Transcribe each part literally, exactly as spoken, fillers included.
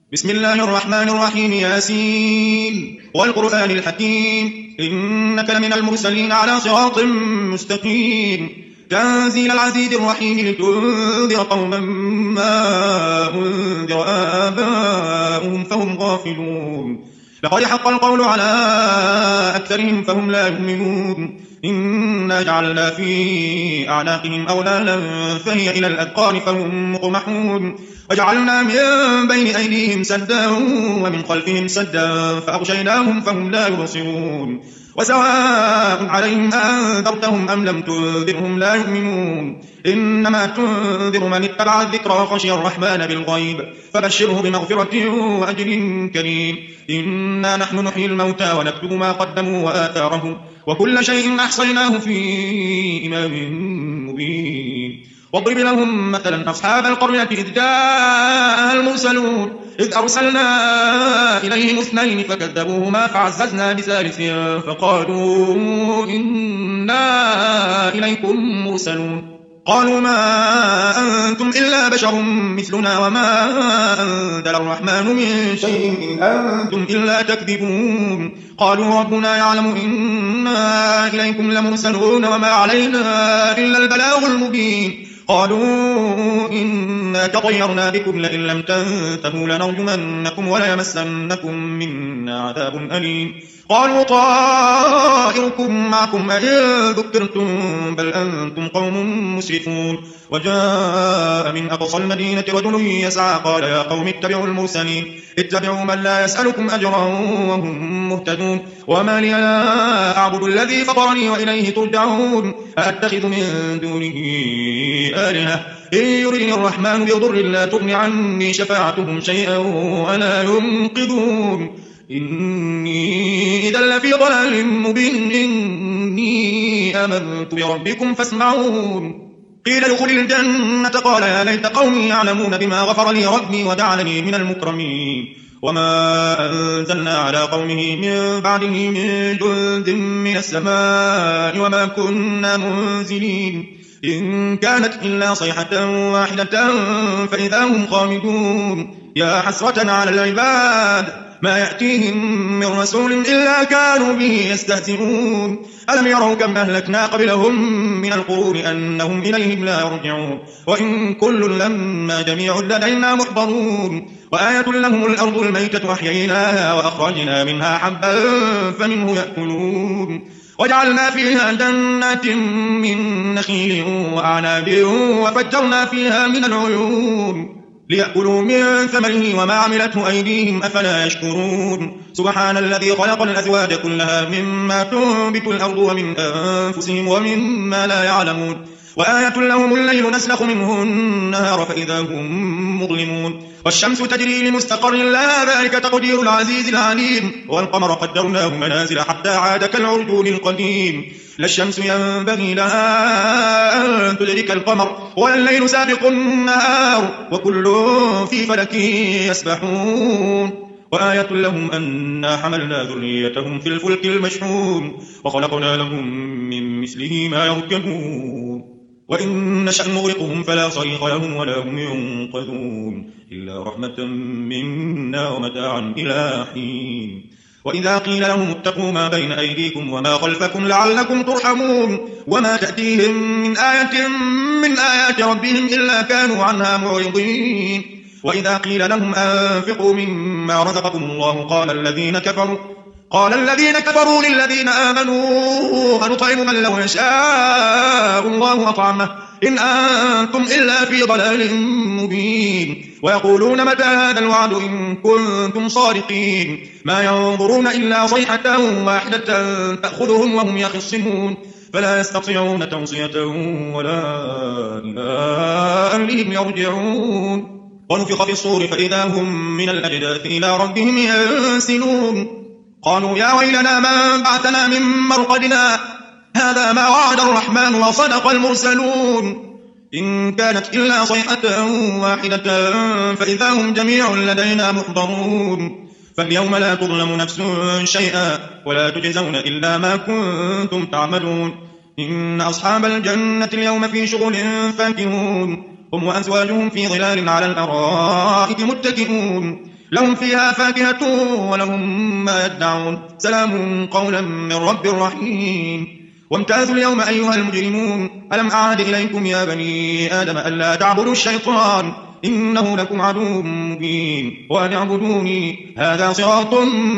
بسم الله الرحمن الرحيم. ياسين والقرآن الحكيم إنك لمن المرسلين على صراط مستقيم تنزيل العزيز الرحيم لتنذر قوما ما أنذر آباؤهم فهم غافلون. لقد حق القول على أكثرهم فهم لا يؤمنون. إنا جعلنا في أعناقهم أغلالا فهي إلى الأذقان فهم مقمحون. وجعلنا من بين أيديهم سدا ومن خلفهم سدا فأغشيناهم فهم لا يبصرون. وسواء عليهم أنذرتهم أم لم تنذرهم لا يؤمنون. إنما تنذر من اتبع الذكر وخشي الرحمن بالغيب فبشره بمغفرة وأجر كريم. إنا نحن نحيي الموتى ونكتب ما قدموا وآثارهم وكل شيء أحصيناه في إمام مبين. واضرب لهم مثلا أصحاب القرية إذ جاء المرسلون إذ أرسلنا إليهم اثنين فكذبوهما فعززنا بثالث فقالوا إنا إليكم مرسلون. قالوا ما أنتم إلا بشر مثلنا وما أنزل الرحمن من شيء إن أنتم إلا تكذبون. قالوا ربنا يعلم إنا إليكم لمرسلون وما علينا إلا البلاغ المبين. قالوا إنا تطيرنا بكم لئن لم تنتهوا لنرجمنكم وليمسنكم منا عذاب أليم. قالوا طائركم معكم أئن ذكرتم بل أنتم قوم مسرفون. وجاء من أقصى المدينة رجل يسعى قال يا قوم اتبعوا المرسلين اتبعوا من لا يسألكم أجرا وهم مهتدون. وما لي لا أعبد الذي فطرني وإليه ترجعون. أأتخذ من دونه آلهة إن يردني الرحمن بضر لا تغن عني شفاعتهم شيئا ولا ينقذون. إني إذا لفي ضلال مبين. إني آمنت بربكم فاسمعون. قيل ادخل الجنة قال يا ليت قومي يعلمون بما غفر لي ربي وجعلني من المكرمين. وما أنزلنا على قومه من بعده من جند من السماء وما كنا منزلين. إن كانت إلا صيحة واحدة فإذا هم خامدون. يا حسرة على العباد ما يأتيهم من رسول إلا كانوا به يستهزئون. ألم يروا كم أهلكنا قبلهم من القرون أنهم إليهم لا يرجعون. وإن كل لما جميع لدينا محضرون. وآية لهم الأرض الميتة أحييناها وأخرجنا منها حبا فمنه يأكلون. وجعلنا فيها جنات من نخيل وأعناب وفجرنا فيها من العيون ليأكلوا من ثمره وما عملته أيديهم أفلا يشكرون. سبحان الذي خلق الأزواج كلها مما تنبت الأرض ومن أنفسهم ومما لا يعلمون. وآية لهم الليل نسلخ منه النهار فإذا هم مظلمون. والشمس تجري لمستقر لها ذلك تقدير العزيز العليم. والقمر قدرناه منازل حتى عاد كالعرجون القديم. لا الشمس ينبغي لها أن تدرك القمر ولا الليل سابق النهار وكل في فلك يسبحون. وآية لهم أنا حملنا ذريتهم في الفلك المشحون وخلقنا لهم من مثله ما يركبون. وإن نشأ نغرقهم فلا صريخ لهم ولا هم ينقذون إلا رحمة منا ومتاعا إلى حين. وإذا قيل لهم اتقوا ما بين أيديكم وما خلفكم لعلكم ترحمون. وما تأتيهم من آية من آيات ربهم إلا كانوا عنها معرضين. وإذا قيل لهم أنفقوا مما رزقكم الله قال الذين كفروا قال الذين كفروا للذين آمنوا أنطعم من لو يشاء الله أطعمه إن أنتم إلا في ضلال مبين. ويقولون متى هذا الوعد إن كنتم صادقين. ما ينظرون إلا صيحة واحدة تأخذهم وهم يخصمون فلا يستطيعون توصية ولا إلى أهلهم يرجعون. ونفخ في الصور فإذا هم من الأجداث إلى ربهم ينسلون. قالوا يا ويلنا من بعثنا من مرقدنا هذا ما وعد الرحمن وصدق المرسلون. إن كانت إلا صيحة واحدة فإذا هم جميع لدينا محضرون. فاليوم لا تظلم نفس شيئا ولا تجزون إلا ما كنتم تعملون. إن أصحاب الجنة اليوم في شغل فاكهون. هم وأزواجهم في ظلال على الأرائك متكئون. لهم فيها فاكهة ولهم ما يدعون سلام قولا من رب رحيم وامتازوا اليوم أيها المجرمون ألم أعهد إليكم يا بني آدم ألا تعبدوا الشيطان إنه لكم عدو مبين وأن اعبدوني هذا صراط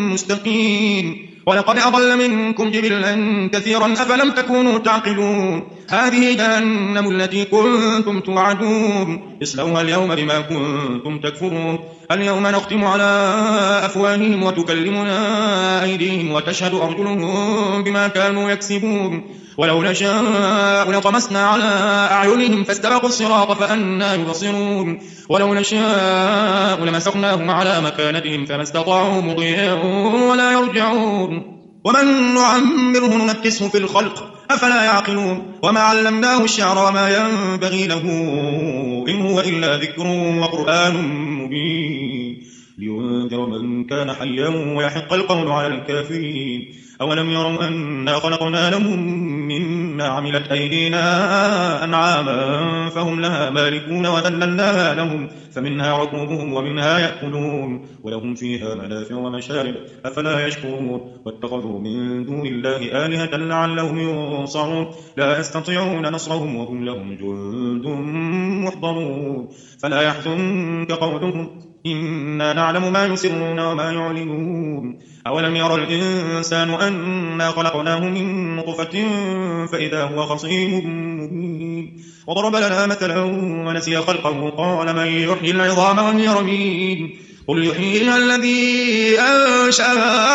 مستقيم ولقد أضل منكم جبلا كثيرا أفلم تكونوا تعقلون هذه جهنم التي كنتم توعدون اصلوها اليوم بما كنتم تكفرون اليوم نختم على أفواههم وتكلمنا أيديهم وتشهد أرجلهم بما كانوا يكسبون ولو نشاء لطمسنا على أعينهم فاستبقوا الصراط فأنى يبصرون ولو نشاء لمسخناهم على مكانتهم فما استطاعوا مضيا ولا يرجعون ومن نعمره ننكسه في الخلق أفلا يعقلون وما علمناه الشعر وما ينبغي له إن هو إلا ذكر وقرآن مبين لينذر من كان حيا ويحق القول على الكافرين أولم يروا أنا خلقنا لهم مما عملت أيدينا أنعاما فهم لها مالكون وذللناها لهم فمنها ركوبهم ومنها يأكلون ولهم فيها منافع ومشارب أفلا يشكرون واتخذوا من دون الله آلهة لعلهم ينصرون لا يستطيعون نصرهم وهم لهم جند محضرون فلا يحزنك قولهم إنا نعلم ما يسرون وما يعلنون أولم يرى الإنسان أنا خلقناه من نطفة فإذا هو خصيم مبين وضرب لنا مثلا ونسي خلقه قال من يحيي العظام وهي رميم قل يحييها الذي أنشأها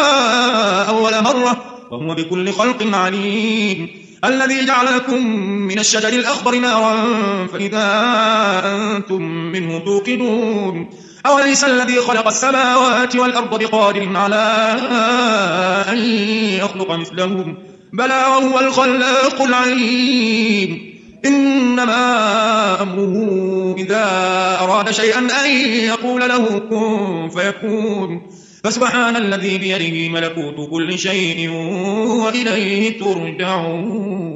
أول مرة وهو بكل خلق عليم الذي جعل لكم من الشجر الأخضر نارا فإذا أنتم منه توقدون أوليس الذي خلق السماوات والأرض بقادر على أن يخلق مثلهم بلى وهو الخلاق العليم إنما أمره إذا أراد شيئا أن يقول له كن فيكون فسبحان الذي بيده ملكوت كل شيء وإليه ترجعون